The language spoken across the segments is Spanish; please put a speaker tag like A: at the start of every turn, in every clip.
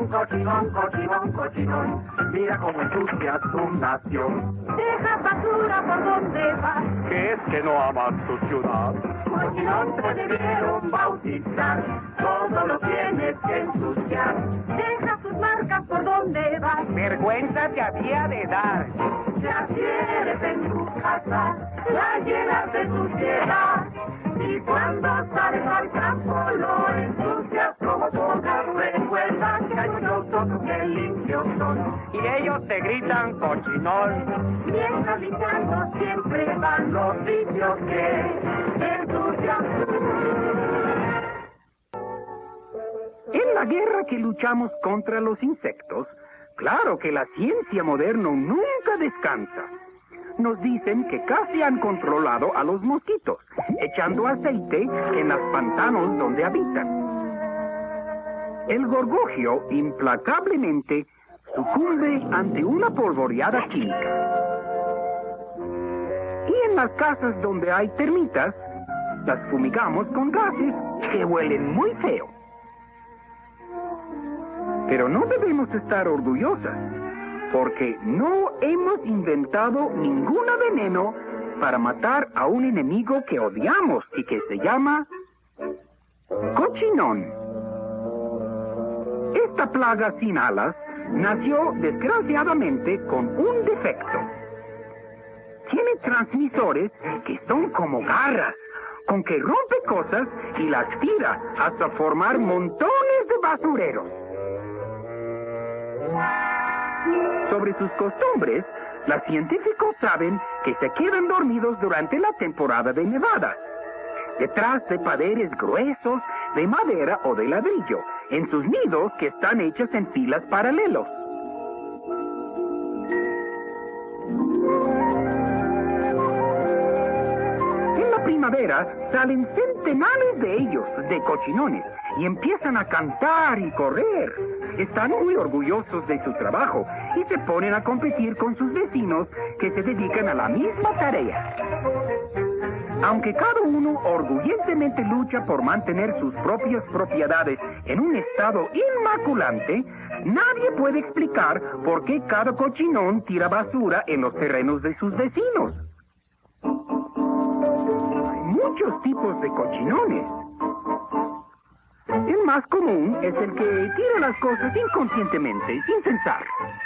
A: cochinón, cochinón, cochinón, mira cómo ensucia tu nación.
B: Deja basura por donde vas.
A: ¿Qué es que no amas tu ciudad? Cochinón te debieron bautizar, todo lo tienes que ensuciar.
B: Deja sus marcas por donde vas.
C: Vergüenza te había de dar.
A: Ya quieres en tu casa, la llenas de suciedad. Y cuando sales al campo lo ensucias como todas. Recuerda que hay muchos otros que limpios son.
C: Y ellos te gritan cochinón.
A: Mientras limpiando siempre van los sitios que ensucian tú.
D: En la guerra que luchamos contra los insectos, claro que la ciencia moderna nunca descansa. Nos dicen que casi han controlado a los mosquitos, echando aceite en los pantanos donde habitan. El gorgojio implacablemente sucumbe ante una polvoreada química. Y en las casas donde hay termitas, las fumigamos con gases que huelen muy feo. Pero no debemos estar orgullosas, porque no hemos inventado ningún veneno para matar a un enemigo que odiamos y que se llama cochinón. Esta plaga sin alas nació desgraciadamente con un defecto. Tiene transmisores que son como garras, con que rompe cosas y las tira hasta formar montones de basureros. Sobre sus costumbres, los científicos saben que se quedan dormidos durante la temporada de nevadas, detrás de paredes gruesos de madera o de ladrillo, en sus nidos que están hechos en filas paralelos. En la primavera salen centenares de ellos, de cochinones, y empiezan a cantar y correr. Están muy orgullosos de su trabajo y se ponen a competir con sus vecinos que se dedican a la misma tarea. Aunque cada uno orgullosamente lucha por mantener sus propias propiedades en un estado inmaculante, nadie puede explicar por qué cada cochinón tira basura en los terrenos de sus vecinos. Hay muchos tipos de cochinones. El más común es el que tira las cosas inconscientemente, sin pensar.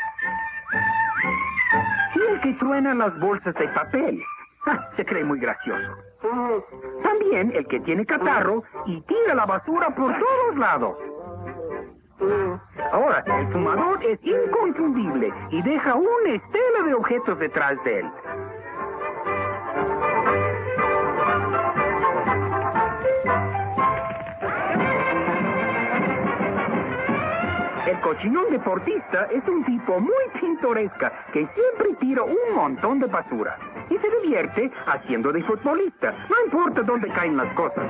D: Y el que truena las bolsas de papel. Se cree muy gracioso. También el que tiene catarro y tira la basura por todos lados. Ahora, el fumador es inconfundible y deja una estela de objetos detrás de él. El cochinón deportista es un tipo muy pintoresca que siempre tira un montón de basura y se divierte haciendo de futbolista, no importa dónde caen las cosas.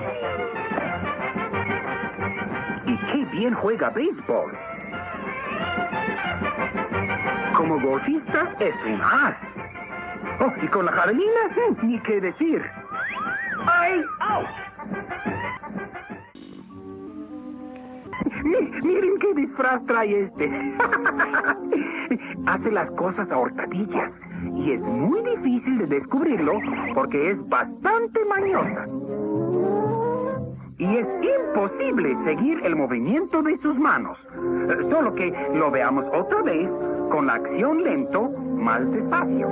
D: Y qué bien juega béisbol. Como golfista es un as. Oh, y con la javelina, ni qué decir. ¡Ay! ¡Au! Miren qué disfraz trae este. Hace las cosas a hurtadillas y es muy difícil de descubrirlo porque es bastante mañosa. Y es imposible seguir el movimiento de sus manos. Solo que lo veamos otra vez con la acción lento, más despacio.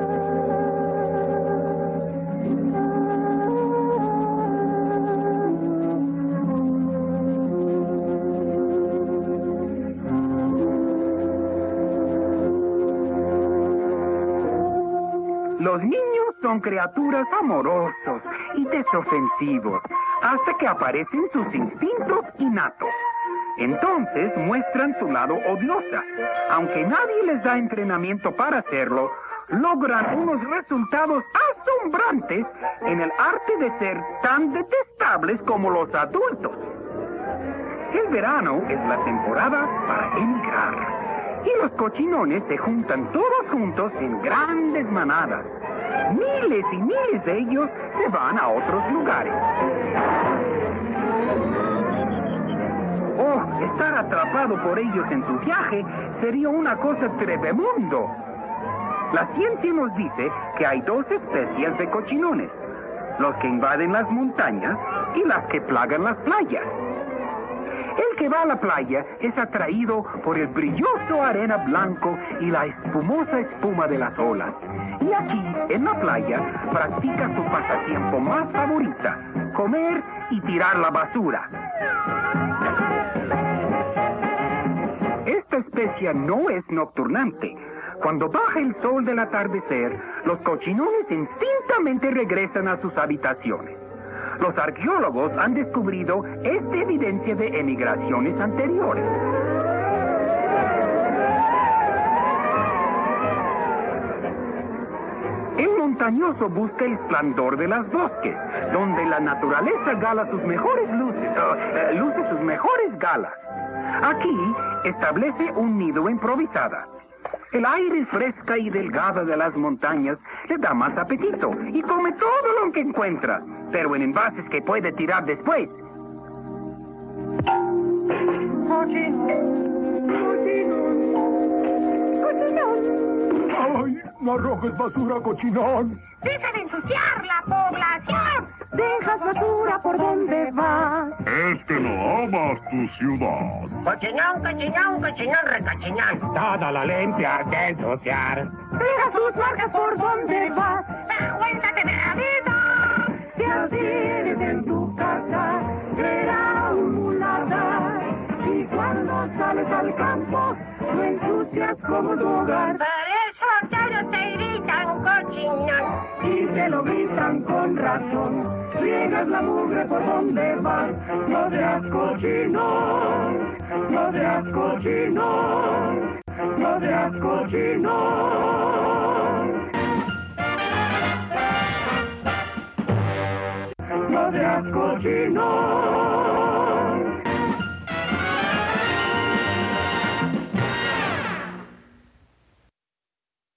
D: Los niños son criaturas amorosos y desofensivos hasta que aparecen sus instintos innatos. Entonces muestran su lado odiosa. Aunque nadie les da entrenamiento para hacerlo, logran unos resultados asombrantes en el arte de ser tan detestables como los adultos. El verano es la temporada para emigrar. Y los cochinones se juntan todos juntos en grandes manadas. Miles y miles de ellos se van a otros lugares. Oh, Estar atrapado por ellos en su viaje sería una cosa trememundo. La ciencia nos dice que hay dos especies de cochinones: los que invaden las montañas y las que plagan las playas. El que va a la playa es atraído por el brilloso arena blanco y la espumosa espuma de las olas. Y aquí, en la playa, practica su pasatiempo más favorita: comer y tirar la basura. Esta especie no es nocturnante. Cuando baja el sol del atardecer, los cochinones instintamente regresan a sus habitaciones. Los arqueólogos han descubierto esta evidencia de emigraciones anteriores. El montañoso busca el esplendor de los bosques, donde la naturaleza gala sus mejores luce sus mejores galas. Aquí establece un nido improvisada. El aire fresca y delgada de las montañas le da más apetito y come todo lo que encuentra, pero en envases que puede tirar después.
E: ¡Ay! ¡No arrojes basura, cochinón!
B: ¡Deja de ensuciar la población! Dejas basura por donde vas.
E: Es que no amas tu ciudad.
C: Cochinón, cochinón, cochinón, recochinón.
D: Toda la limpia de ensuciar.
B: Deja sus marcas por donde vas. ¡Cuéntate de la vida! Si así eres en tu casa, será un muladar. Y cuando sales al campo, lo ensucias como tu hogar.
C: Por eso todos te gritan cochinón.
B: Y te lo gritan con razón. Riegas la mugre por donde vas. No seas cochinón, no seas cochinón, no seas cochinón. No seas cochinón.